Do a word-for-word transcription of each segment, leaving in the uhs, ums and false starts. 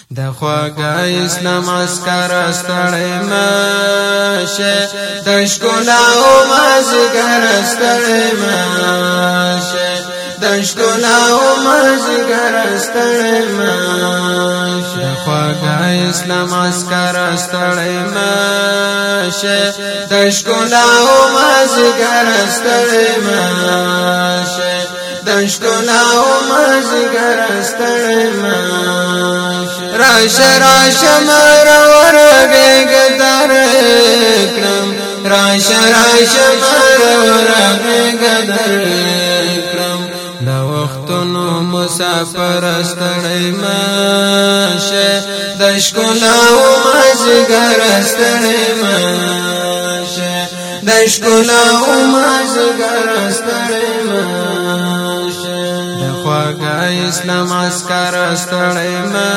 د خواږه اسلام عسكر ستړی ماشه د ښکلا او مازیګر ستړی ماشه د ښکلا او مازیګر ستړی ماشه د خواږه اسلام عسكر ستړی ماشه د ښکلا او مازیګر ستړی ماشه د ښکلا او مازیګر ستړی ماشه راشه راشه مر ورغه در کرم راشه راشه مر ورغه در کرم لا وختونو مسافر ستړی ماشه د ښکلا او مازیګر ستړی ماشه د ښکلا او مازیګر ستړی ماشه د خواږه اسلام عسكر ستړی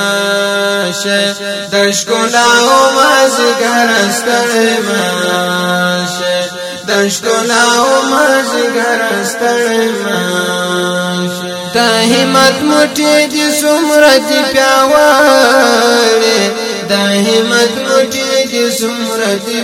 ماشه د ښکلا او مازیګر ستړی ماشه د ښکلا او مازیګر ستړی ماشه د همت موټی دي څومره دي پیاوړی د همت موټی دي څومره دي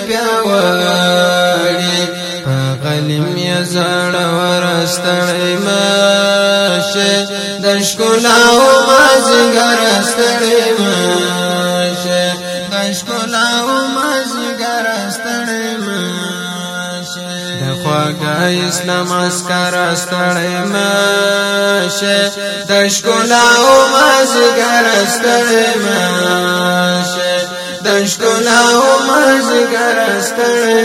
پیاوړی په غلیم یې زړور ستړی ماشه د ښکلا او مازیګر ستړی ماشه د ښکلا او مازیګر ستړی ماشه د خواږه اسلام عسكر ستړی ماشه د ښکلا او مازیګر ستړی ماشه د ښکلا او مازیګر ستړی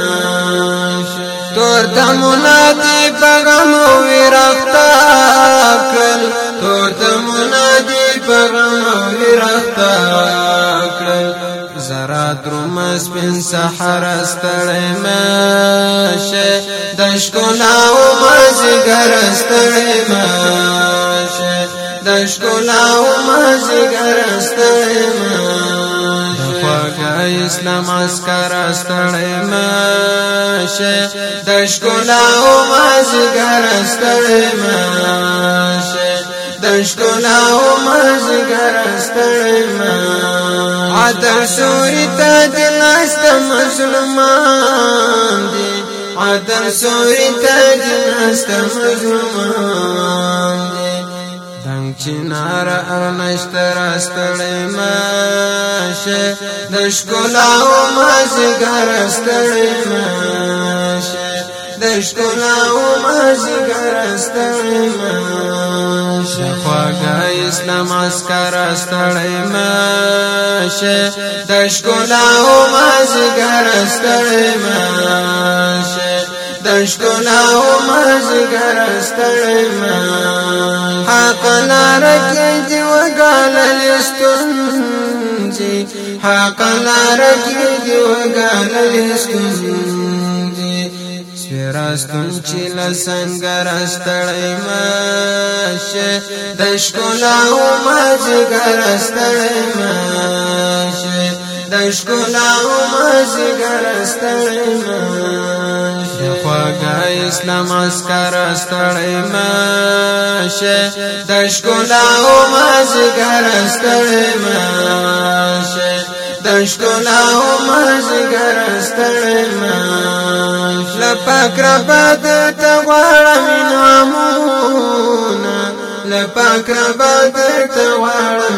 ماشه تور دمونه دي پیغام ورختا کړل تور دمونه دي پیغام ورختا کړل زرا دروم سپین سحر ستړی ماشه د ښکلا او مازیګر ستړی ماشه د ښکلا او مازیګر ستړی ماشه د خواږه اسلام عسكر ستړی ماشه د ښکلا او مازیګر ستړی ماشه د ښکلا او مازیګر ستړی ماشه عدل سوري ته د لاس مظلومان دي عدل سوري ته د لاس مظلومان دي دنګ چنار ارنشتر ستړی ماشه د ښکلا او مازیګر ستړی ماشه د ښکلا او مازیګر ستړی ماشه خواږه اسلام عسكر ستړی ماشه د ښکلا او مازیګر ستړی ماشه د ښکلا او مازیګر ستړی ماشه حق لار کې دی وګالل ستونزې حق لار کې دی وګالل ستونزې سپیراستون چې لسنګر ستړی ماشه د ښکلا او مازیګر ستړی ماشه د ښکلا او مازیګر ستړی ماشه خواږه اسلام عسكر ستړی ماشه د ښکلا او مازیګر ستړی ماشه د ښکلا او مازیګر ستړی ماشه لپاک رب درته غواړم انعامونه لپاک رب درته غواړم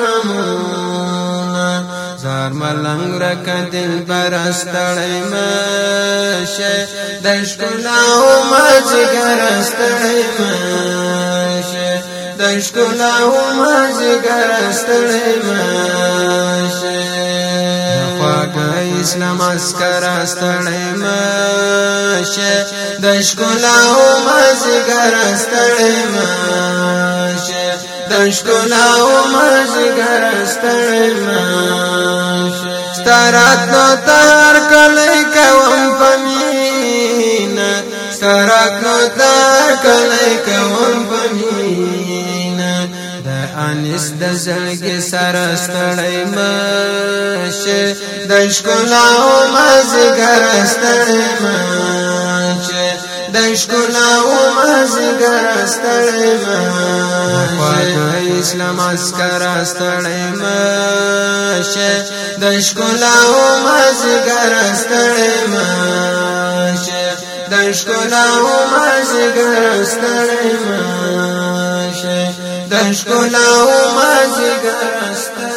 انعامونه زار ملنګ رکه دلبر ستړی ماشه د ښکلا او مازیګر ستړی ماشه د ښکلا او مازیګر ستړی ماشه خواږه اسلام عسكر ستړی ماشه د ښکلا او مازیګر ستړی ماشه د ښکلا او مازیګر ستړی ماشه ستارات نو تار کلی کوم پمینا ستارات نو تار کلی کوم پمینا د انس د زړګي سره ستړی ماشه د ښکلا او مازیګر ستړی ماشه د ښکلا او مازیګر ستړی مشه اسلام عسكر ستړی مشه د ښکلا او مازیګر ستړی مشه د ښکلا او مازیګر ستړی مشه د ښکلا او مازیګر ستړی